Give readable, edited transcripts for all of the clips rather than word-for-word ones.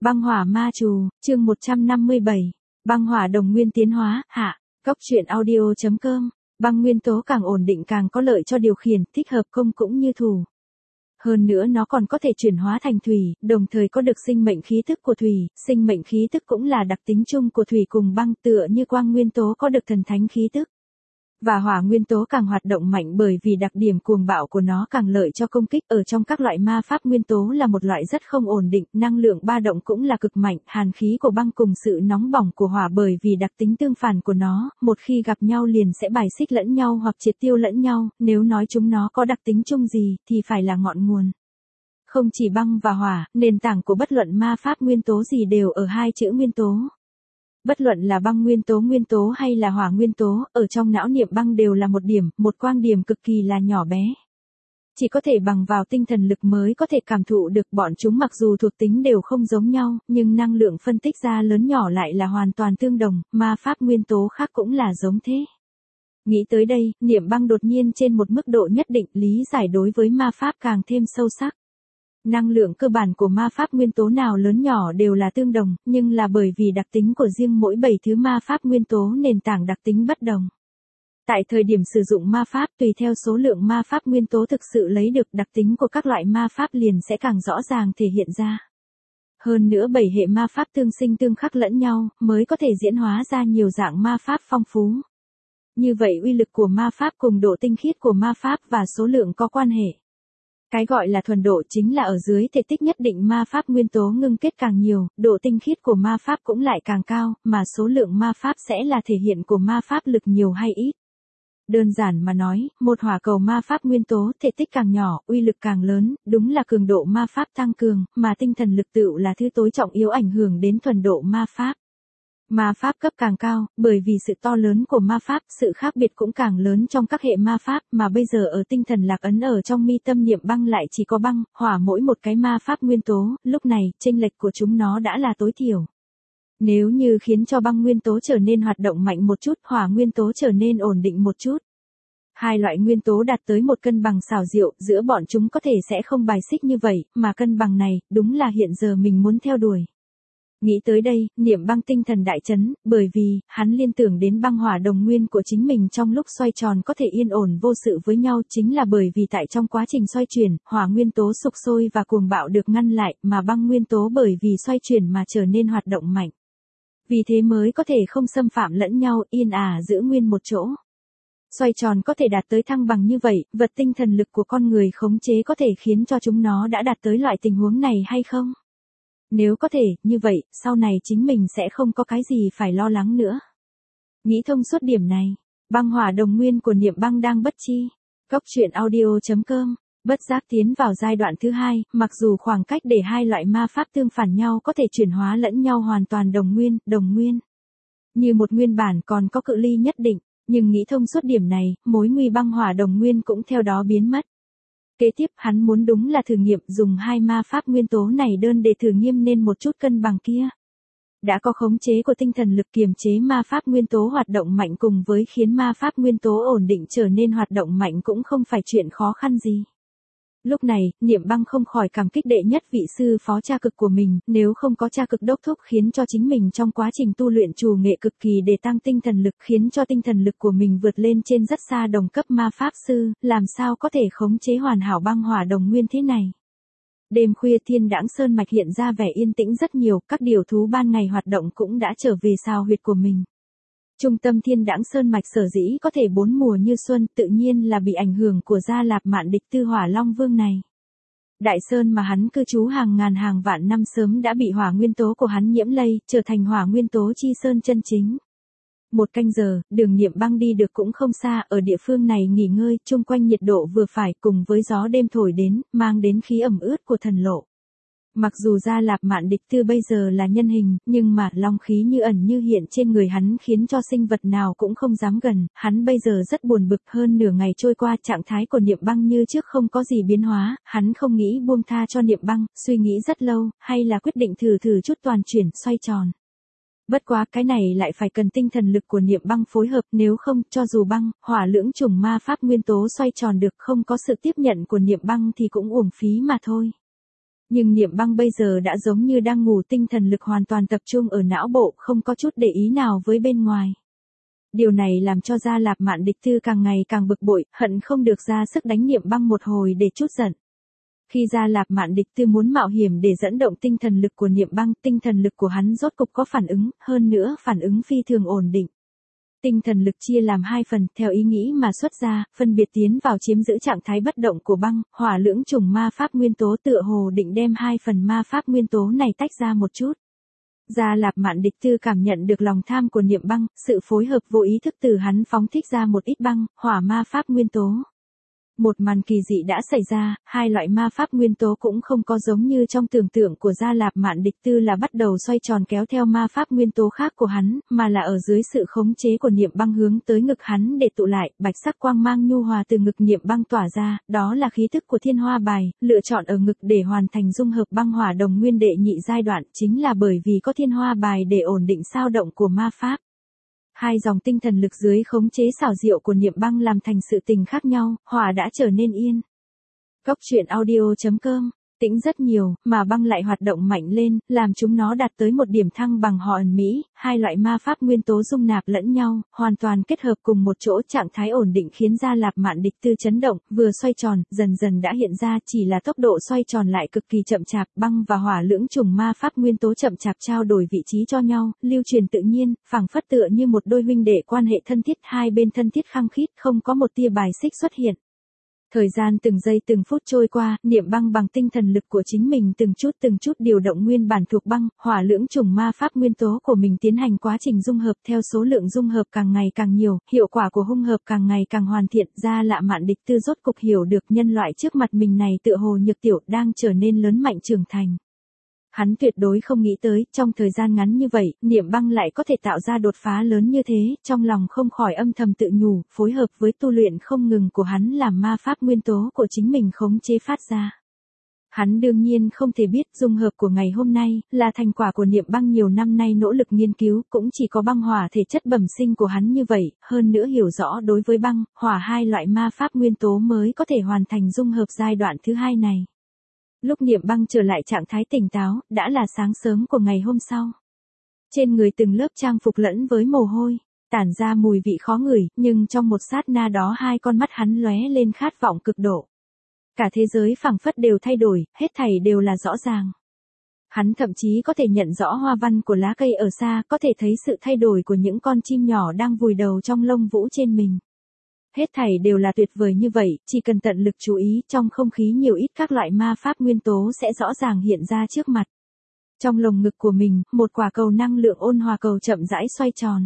Băng hỏa ma trù, chương 157. Băng hỏa đồng nguyên tiến hóa, hạ. Cốc truyện audio.com. Băng nguyên tố càng ổn định càng có lợi cho điều khiển, thích hợp công cũng như thủ. Hơn nữa nó còn có thể chuyển hóa thành thủy, đồng thời có được sinh mệnh khí tức của thủy, sinh mệnh khí tức cũng là đặc tính chung của thủy cùng băng, tựa như quang nguyên tố có được thần thánh khí tức. Và hỏa nguyên tố càng hoạt động mạnh bởi vì đặc điểm cuồng bạo của nó càng lợi cho công kích. Ở trong các loại ma pháp nguyên tố là một loại rất không ổn định, năng lượng ba động cũng là cực mạnh, hàn khí của băng cùng sự nóng bỏng của hỏa bởi vì đặc tính tương phản của nó, một khi gặp nhau liền sẽ bài xích lẫn nhau hoặc triệt tiêu lẫn nhau. Nếu nói chúng nó có đặc tính chung gì thì phải là ngọn nguồn. Không chỉ băng và hỏa, nền tảng của bất luận ma pháp nguyên tố gì đều ở hai chữ nguyên tố. Bất luận là băng nguyên tố hay là hỏa nguyên tố, ở trong não niệm băng đều là một điểm, một quang điểm cực kỳ là nhỏ bé. Chỉ có thể bằng vào tinh thần lực mới có thể cảm thụ được. Bọn chúng mặc dù thuộc tính đều không giống nhau, nhưng năng lượng phân tích ra lớn nhỏ lại là hoàn toàn tương đồng, ma pháp nguyên tố khác cũng là giống thế. Nghĩ tới đây, niệm băng đột nhiên trên một mức độ nhất định, lý giải đối với ma pháp càng thêm sâu sắc. Năng lượng cơ bản của ma pháp nguyên tố nào lớn nhỏ đều là tương đồng, nhưng là bởi vì đặc tính của riêng mỗi 7 thứ ma pháp nguyên tố nền tảng đặc tính bất đồng. Tại thời điểm sử dụng ma pháp, tùy theo số lượng ma pháp nguyên tố thực sự lấy được, đặc tính của các loại ma pháp liền sẽ càng rõ ràng thể hiện ra. Hơn nữa 7 hệ ma pháp tương sinh tương khắc lẫn nhau, mới có thể diễn hóa ra nhiều dạng ma pháp phong phú. Như vậy uy lực của ma pháp cùng độ tinh khiết của ma pháp và số lượng có quan hệ. Cái gọi là thuần độ chính là ở dưới thể tích nhất định ma pháp nguyên tố ngưng kết càng nhiều, độ tinh khiết của ma pháp cũng lại càng cao, mà số lượng ma pháp sẽ là thể hiện của ma pháp lực nhiều hay ít. Đơn giản mà nói, một hỏa cầu ma pháp nguyên tố thể tích càng nhỏ, uy lực càng lớn, đúng là cường độ ma pháp tăng cường, mà tinh thần lực tựu là thứ tối trọng yếu ảnh hưởng đến thuần độ ma pháp. Ma pháp cấp càng cao, bởi vì sự to lớn của ma pháp, sự khác biệt cũng càng lớn trong các hệ ma pháp, mà bây giờ ở tinh thần lạc ấn ở trong mi tâm niệm băng lại chỉ có băng, hỏa mỗi một cái ma pháp nguyên tố, lúc này, chênh lệch của chúng nó đã là tối thiểu. Nếu như khiến cho băng nguyên tố trở nên hoạt động mạnh một chút, hỏa nguyên tố trở nên ổn định một chút. Hai loại nguyên tố đạt tới một cân bằng xảo diệu, giữa bọn chúng có thể sẽ không bài xích như vậy, mà cân bằng này, đúng là hiện giờ mình muốn theo đuổi. Nghĩ tới đây, niệm băng tinh thần đại chấn, bởi vì, hắn liên tưởng đến băng hỏa đồng nguyên của chính mình trong lúc xoay tròn có thể yên ổn vô sự với nhau chính là bởi vì tại trong quá trình xoay chuyển, hỏa nguyên tố sục sôi và cuồng bạo được ngăn lại, mà băng nguyên tố bởi vì xoay chuyển mà trở nên hoạt động mạnh. Vì thế mới có thể không xâm phạm lẫn nhau, yên giữ nguyên một chỗ. Xoay tròn có thể đạt tới thăng bằng như vậy, vật tinh thần lực của con người khống chế có thể khiến cho chúng nó đã đạt tới loại tình huống này hay không? Nếu có thể, như vậy, sau này chính mình sẽ không có cái gì phải lo lắng nữa. Nghĩ thông suốt điểm này, băng hỏa đồng nguyên của niệm băng đang bất chi. Cốc truyện audio.com, bất giác tiến vào giai đoạn thứ hai, mặc dù khoảng cách để hai loại ma pháp tương phản nhau có thể chuyển hóa lẫn nhau hoàn toàn đồng nguyên. Như một nguyên bản còn có cự ly nhất định, nhưng nghĩ thông suốt điểm này, mối nguy băng hỏa đồng nguyên cũng theo đó biến mất. Kế tiếp hắn muốn đúng là thử nghiệm dùng hai ma pháp nguyên tố này đơn để thử nghiệm nên một chút cân bằng kia. Đã có khống chế của tinh thần lực kiềm chế ma pháp nguyên tố hoạt động mạnh cùng với khiến ma pháp nguyên tố ổn định trở nên hoạt động mạnh cũng không phải chuyện khó khăn gì. Lúc này, niệm băng không khỏi cảm kích đệ nhất vị sư phó cha cực của mình, nếu không có cha cực đốc thúc khiến cho chính mình trong quá trình tu luyện trù nghệ cực kỳ để tăng tinh thần lực khiến cho tinh thần lực của mình vượt lên trên rất xa đồng cấp ma pháp sư, làm sao có thể khống chế hoàn hảo băng hỏa đồng nguyên thế này. Đêm khuya Thiên Đãng Sơn mạch hiện ra vẻ yên tĩnh rất nhiều, các điều thú ban ngày hoạt động cũng đã trở về sao huyệt của mình. Trung tâm Thiên Đãng Sơn mạch sở dĩ có thể bốn mùa như xuân tự nhiên là bị ảnh hưởng của Gia Lạp Mạn Địch Tư Hỏa Long Vương này. Đại Sơn mà hắn cư trú hàng ngàn hàng vạn năm sớm đã bị hỏa nguyên tố của hắn nhiễm lây, trở thành hỏa nguyên tố chi sơn chân chính. Một canh giờ, đường niệm băng đi được cũng không xa, ở địa phương này nghỉ ngơi, chung quanh nhiệt độ vừa phải cùng với gió đêm thổi đến, mang đến khí ẩm ướt của thần lộ. Mặc dù Gia Lạp Mạn Địch Tư bây giờ là nhân hình, nhưng mà long khí như ẩn như hiện trên người hắn khiến cho sinh vật nào cũng không dám gần, hắn bây giờ rất buồn bực. Hơn nửa ngày trôi qua trạng thái của niệm băng như trước không có gì biến hóa, hắn không nghĩ buông tha cho niệm băng, suy nghĩ rất lâu, hay là quyết định thử chút toàn chuyển, xoay tròn. Bất quá cái này lại phải cần tinh thần lực của niệm băng phối hợp, nếu không, cho dù băng, hỏa lưỡng chủng ma pháp nguyên tố xoay tròn được không có sự tiếp nhận của niệm băng thì cũng uổng phí mà thôi. Nhưng Niệm Băng bây giờ đã giống như đang ngủ, tinh thần lực hoàn toàn tập trung ở não bộ, không có chút để ý nào với bên ngoài. Điều này làm cho Gia Lạp Mạn Địch Tư càng ngày càng bực bội, hận không được ra sức đánh Niệm Băng một hồi để trút giận. Khi Gia Lạp Mạn Địch Tư muốn mạo hiểm để dẫn động tinh thần lực của Niệm Băng, tinh thần lực của hắn rốt cục có phản ứng, hơn nữa phản ứng phi thường ổn định. Tinh thần lực chia làm hai phần, theo ý nghĩ mà xuất ra, phân biệt tiến vào chiếm giữ trạng thái bất động của băng, hỏa lưỡng chủng ma pháp nguyên tố, tựa hồ định đem hai phần ma pháp nguyên tố này tách ra một chút. Gia Lạp Mạn Địch Tư cảm nhận được lòng tham của Niệm Băng, sự phối hợp vô ý thức từ hắn phóng thích ra một ít băng, hỏa ma pháp nguyên tố. Một màn kỳ dị đã xảy ra, hai loại ma pháp nguyên tố cũng không có giống như trong tưởng tượng của Gia Lạp Mạn Địch Tư là bắt đầu xoay tròn kéo theo ma pháp nguyên tố khác của hắn, mà là ở dưới sự khống chế của Niệm Băng hướng tới ngực hắn để tụ lại, bạch sắc quang mang nhu hòa từ ngực Niệm Băng tỏa ra, đó là khí thức của Thiên Hoa Bài, lựa chọn ở ngực để hoàn thành dung hợp băng hỏa đồng nguyên đệ nhị giai đoạn, chính là bởi vì có Thiên Hoa Bài để ổn định dao động của ma pháp. Hai dòng tinh thần lực dưới khống chế xảo diệu của Niệm Băng làm thành sự tình khác nhau, hỏa đã trở nên yên. Góc truyện audio.com, tĩnh rất nhiều, mà băng lại hoạt động mạnh lên, làm chúng nó đạt tới một điểm thăng bằng họ ẩn mỹ, hai loại ma pháp nguyên tố dung nạp lẫn nhau, hoàn toàn kết hợp cùng một chỗ, trạng thái ổn định khiến Gia Lạp Mạn Địch Tư chấn động, vừa xoay tròn, dần dần đã hiện ra, chỉ là tốc độ xoay tròn lại cực kỳ chậm chạp, băng và hỏa lưỡng chủng ma pháp nguyên tố chậm chạp trao đổi vị trí cho nhau, lưu truyền tự nhiên, phảng phất tựa như một đôi huynh đệ quan hệ thân thiết, hai bên thân thiết khăng khít, không có một tia bài xích xuất hiện. Thời gian từng giây từng phút trôi qua, Niệm Băng bằng tinh thần lực của chính mình từng chút điều động nguyên bản thuộc băng, hỏa lưỡng chủng ma pháp nguyên tố của mình tiến hành quá trình dung hợp, theo số lượng dung hợp càng ngày càng nhiều, hiệu quả của dung hợp càng ngày càng hoàn thiện. Gia Lạp Mạn Địch Tư rốt cục hiểu được nhân loại trước mặt mình này tựa hồ nhược tiểu đang trở nên lớn mạnh trưởng thành. Hắn tuyệt đối không nghĩ tới, trong thời gian ngắn như vậy, Niệm Băng lại có thể tạo ra đột phá lớn như thế, trong lòng không khỏi âm thầm tự nhủ, phối hợp với tu luyện không ngừng của hắn làm ma pháp nguyên tố của chính mình khống chế phát ra. Hắn đương nhiên không thể biết dung hợp của ngày hôm nay, là thành quả của Niệm Băng nhiều năm nay nỗ lực nghiên cứu, cũng chỉ có băng hỏa thể chất bẩm sinh của hắn như vậy, hơn nữa hiểu rõ đối với băng, hỏa hai loại ma pháp nguyên tố mới có thể hoàn thành dung hợp giai đoạn thứ hai này. Lúc Niệm Băng trở lại trạng thái tỉnh táo, đã là sáng sớm của ngày hôm sau. Trên người từng lớp trang phục lẫn với mồ hôi, tản ra mùi vị khó ngửi, nhưng trong một sát na đó hai con mắt hắn lóe lên khát vọng cực độ. Cả thế giới phảng phất đều thay đổi, hết thảy đều là rõ ràng. Hắn thậm chí có thể nhận rõ hoa văn của lá cây ở xa, có thể thấy sự thay đổi của những con chim nhỏ đang vùi đầu trong lông vũ trên mình. Hết thảy đều là tuyệt vời như vậy, chỉ cần tận lực chú ý, trong không khí nhiều ít các loại ma pháp nguyên tố sẽ rõ ràng hiện ra trước mặt. Trong lồng ngực của mình, một quả cầu năng lượng ôn hòa cầu chậm rãi xoay tròn.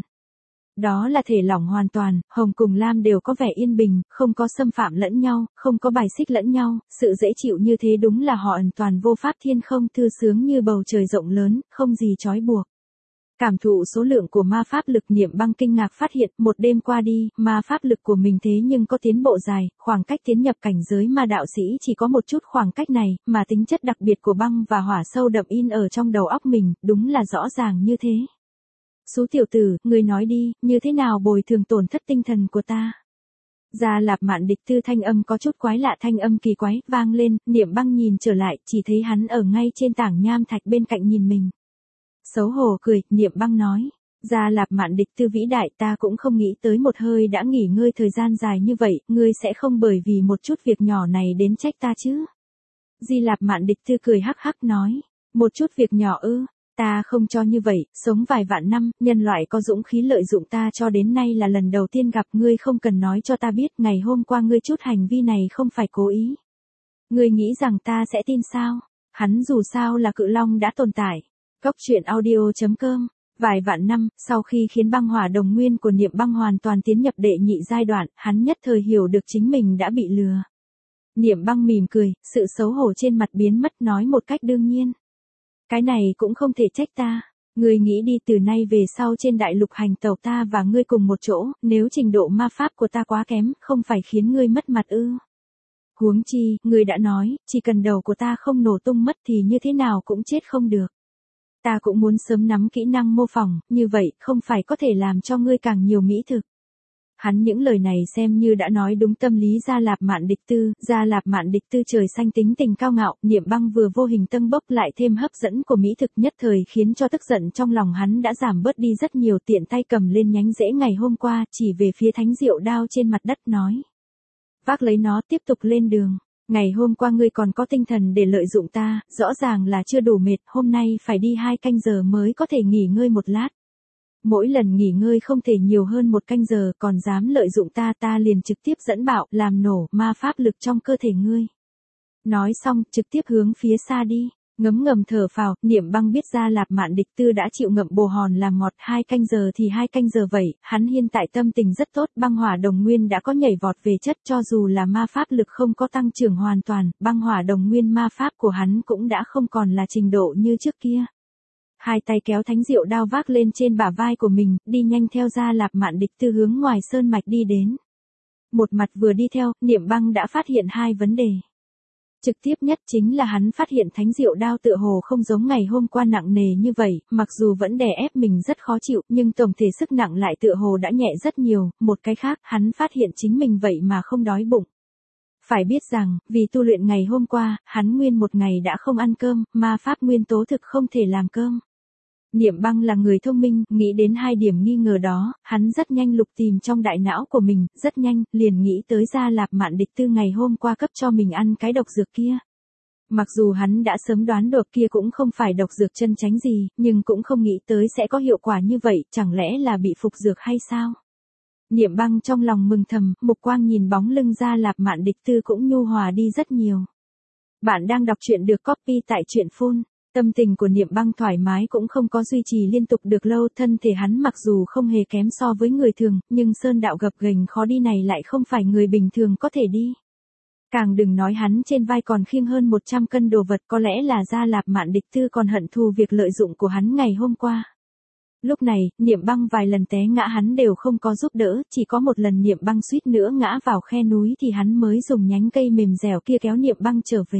Đó là thể lỏng hoàn toàn, hồng cùng lam đều có vẻ yên bình, không có xâm phạm lẫn nhau, không có bài xích lẫn nhau, sự dễ chịu như thế đúng là họ ẩn toàn vô pháp thiên không, thư sướng như bầu trời rộng lớn, không gì trói buộc. Cảm thụ số lượng của ma pháp lực, Niệm Băng kinh ngạc phát hiện, một đêm qua đi, ma pháp lực của mình thế nhưng có tiến bộ dài, khoảng cách tiến nhập cảnh giới ma đạo sĩ chỉ có một chút khoảng cách này, mà tính chất đặc biệt của băng và hỏa sâu đậm in ở trong đầu óc mình, đúng là rõ ràng như thế. Sú tiểu tử, người nói đi, như thế nào bồi thường tổn thất tinh thần của ta? Gia Lạp Mạn Địch Tư thanh âm có chút quái lạ, thanh âm kỳ quái, vang lên, Niệm Băng nhìn trở lại, chỉ thấy hắn ở ngay trên tảng nham thạch bên cạnh nhìn mình. Xấu hổ cười, Niệm Băng nói, Gia Lạp Mạn Địch Tư vĩ đại, ta cũng không nghĩ tới một hơi đã nghỉ ngơi thời gian dài như vậy, ngươi sẽ không bởi vì một chút việc nhỏ này đến trách ta chứ? Di Lạp Mạn Địch Tư cười hắc hắc nói, một chút việc nhỏ ư? Ta không cho như vậy, sống vài vạn năm, nhân loại có dũng khí lợi dụng ta cho đến nay là lần đầu tiên gặp, ngươi không cần nói cho ta biết, ngày hôm qua ngươi chút hành vi này không phải cố ý. Ngươi nghĩ rằng ta sẽ tin sao? Hắn dù sao là cự long đã tồn tại. Góc truyện audio.com, vài vạn năm, sau khi khiến băng hỏa đồng nguyên của Niệm Băng hoàn toàn tiến nhập đệ nhị giai đoạn, hắn nhất thời hiểu được chính mình đã bị lừa. Niệm Băng mỉm cười, sự xấu hổ trên mặt biến mất, nói một cách đương nhiên. Cái này cũng không thể trách ta. Ngươi nghĩ đi, từ nay về sau trên đại lục hành tẩu ta và ngươi cùng một chỗ, nếu trình độ ma pháp của ta quá kém, không phải khiến ngươi mất mặt ư? Huống chi, ngươi đã nói, chỉ cần đầu của ta không nổ tung mất thì như thế nào cũng chết không được. Ta cũng muốn sớm nắm kỹ năng mô phỏng, như vậy không phải có thể làm cho ngươi càng nhiều mỹ thực. Hắn những lời này xem như đã nói đúng tâm lý Gia Lạp Mạn Địch Tư. Gia Lạp Mạn Địch Tư trời xanh tính tình cao ngạo, Niệm Băng vừa vô hình tâng bốc lại thêm hấp dẫn của mỹ thực nhất thời khiến cho tức giận trong lòng hắn đã giảm bớt đi rất nhiều, tiện tay cầm lên nhánh rễ ngày hôm qua chỉ về phía thánh diệu đao trên mặt đất nói. Vác lấy nó tiếp tục lên đường. Ngày hôm qua ngươi còn có tinh thần để lợi dụng ta, rõ ràng là chưa đủ mệt, hôm nay phải đi 2 canh giờ mới có thể nghỉ ngơi một lát. Mỗi lần nghỉ ngơi không thể nhiều hơn 1 canh giờ, còn dám lợi dụng ta, ta liền trực tiếp dẫn bạo, làm nổ ma pháp lực trong cơ thể ngươi. Nói xong, trực tiếp hướng phía xa đi. Ngấm ngầm thở phào, Niệm Băng biết Gia Lạp Mạn Địch Tư đã chịu ngậm bồ hòn làm ngọt, 2 canh giờ thì 2 canh giờ vậy, hắn hiện tại tâm tình rất tốt, băng hỏa đồng nguyên đã có nhảy vọt về chất, cho dù là ma pháp lực không có tăng trưởng hoàn toàn, băng hỏa đồng nguyên ma pháp của hắn cũng đã không còn là trình độ như trước kia. Hai tay kéo thánh diệu đao vác lên trên bả vai của mình, đi nhanh theo Gia Lạp Mạn Địch Tư hướng ngoài sơn mạch đi đến. Một mặt vừa đi theo, Niệm Băng đã phát hiện 2 vấn đề. Trực tiếp nhất chính là hắn phát hiện thánh diệu đao tựa hồ không giống ngày hôm qua nặng nề như vậy, mặc dù vẫn đè ép mình rất khó chịu, nhưng tổng thể sức nặng lại tựa hồ đã nhẹ rất nhiều. Một cái khác, hắn phát hiện chính mình vậy mà không đói bụng. Phải biết rằng, vì tu luyện ngày hôm qua, hắn nguyên một ngày đã không ăn cơm, ma pháp nguyên tố thực không thể làm cơm. Niệm Băng là người thông minh, nghĩ đến 2 điểm nghi ngờ đó, hắn rất nhanh lục tìm trong đại não của mình, rất nhanh, liền nghĩ tới Gia Lạp Mạn Địch Tư ngày hôm qua cấp cho mình ăn cái độc dược kia. Mặc dù hắn đã sớm đoán được kia cũng không phải độc dược chân chánh gì, nhưng cũng không nghĩ tới sẽ có hiệu quả như vậy, chẳng lẽ là bị phục dược hay sao? Niệm Băng trong lòng mừng thầm, mục quang nhìn bóng lưng Gia Lạp Mạn Địch Tư cũng nhu hòa đi rất nhiều. Bạn đang đọc truyện được copy tại truyện phun. Tâm tình của Niệm Băng thoải mái cũng không có duy trì liên tục được lâu, thân thể hắn mặc dù không hề kém so với người thường, nhưng sơn đạo gập ghềnh khó đi này lại không phải người bình thường có thể đi. Càng đừng nói hắn trên vai còn khiêng hơn 100 cân đồ vật, có lẽ là Gia Lạp Mạn Địch Tư còn hận thù việc lợi dụng của hắn ngày hôm qua. Lúc này, Niệm Băng vài lần té ngã hắn đều không có giúp đỡ, chỉ có một lần Niệm Băng suýt nữa ngã vào khe núi thì hắn mới dùng nhánh cây mềm dẻo kia kéo Niệm Băng trở về.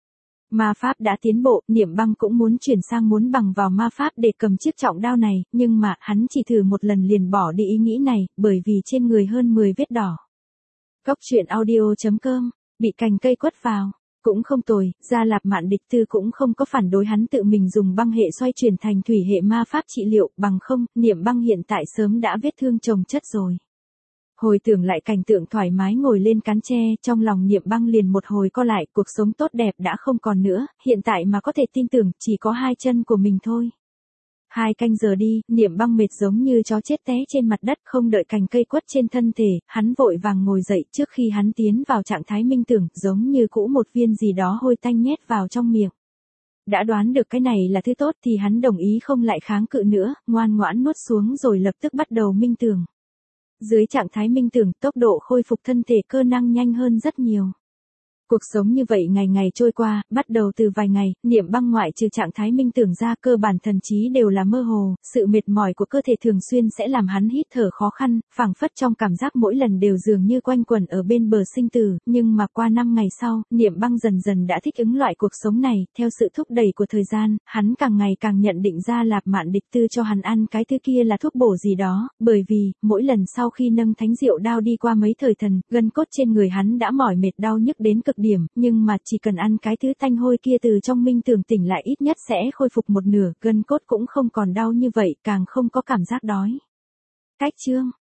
Ma pháp đã tiến bộ, Niệm Băng cũng muốn chuyển sang muốn bằng vào ma pháp để cầm chiếc trọng đao này, nhưng mà hắn chỉ thử một lần liền bỏ đi ý nghĩ này, bởi vì trên người hơn 10 vết đỏ. Cốc truyện audio.com, bị cành cây quất vào, cũng không tồi, Gia Lạp Mạn Địch Tư cũng không có phản đối hắn tự mình dùng băng hệ xoay chuyển thành thủy hệ ma pháp trị liệu, bằng không, Niệm Băng hiện tại sớm đã vết thương chồng chất rồi. Hồi tưởng lại cảnh tượng thoải mái ngồi lên cán tre, trong lòng Niệm Băng liền một hồi co lại, cuộc sống tốt đẹp đã không còn nữa, hiện tại mà có thể tin tưởng, chỉ có 2 chân của mình thôi. 2 canh giờ đi, Niệm Băng mệt giống như chó chết té trên mặt đất, không đợi cành cây quất trên thân thể, hắn vội vàng ngồi dậy, trước khi hắn tiến vào trạng thái minh tưởng, giống như cũ một viên gì đó hôi tanh nhét vào trong miệng. Đã đoán được cái này là thứ tốt thì hắn đồng ý không lại kháng cự nữa, ngoan ngoãn nuốt xuống rồi lập tức bắt đầu minh tưởng. Dưới trạng thái minh tưởng, tốc độ khôi phục thân thể cơ năng nhanh hơn rất nhiều. Cuộc sống như vậy ngày ngày trôi qua, bắt đầu từ vài ngày, Niệm Băng ngoại trừ trạng thái minh tưởng ra cơ bản thần trí đều là mơ hồ, sự mệt mỏi của cơ thể thường xuyên sẽ làm hắn hít thở khó khăn, phảng phất trong cảm giác mỗi lần đều dường như quanh quẩn ở bên bờ sinh tử, nhưng mà qua 5 ngày sau, Niệm Băng dần dần đã thích ứng loại cuộc sống này, theo sự thúc đẩy của thời gian, hắn càng ngày càng nhận định Gia Lạp Mạn Địch Tư cho hắn ăn cái thứ kia là thuốc bổ gì đó, bởi vì, mỗi lần sau khi nâng thánh diệu đao đi qua mấy thời thần, gân cốt trên người hắn đã mỏi mệt đau nhức đến cực điểm, nhưng mà chỉ cần ăn cái thứ tanh hôi kia từ trong minh tưởng tỉnh lại ít nhất sẽ khôi phục một nửa, gân cốt cũng không còn đau như vậy, càng không có cảm giác đói. Cách chương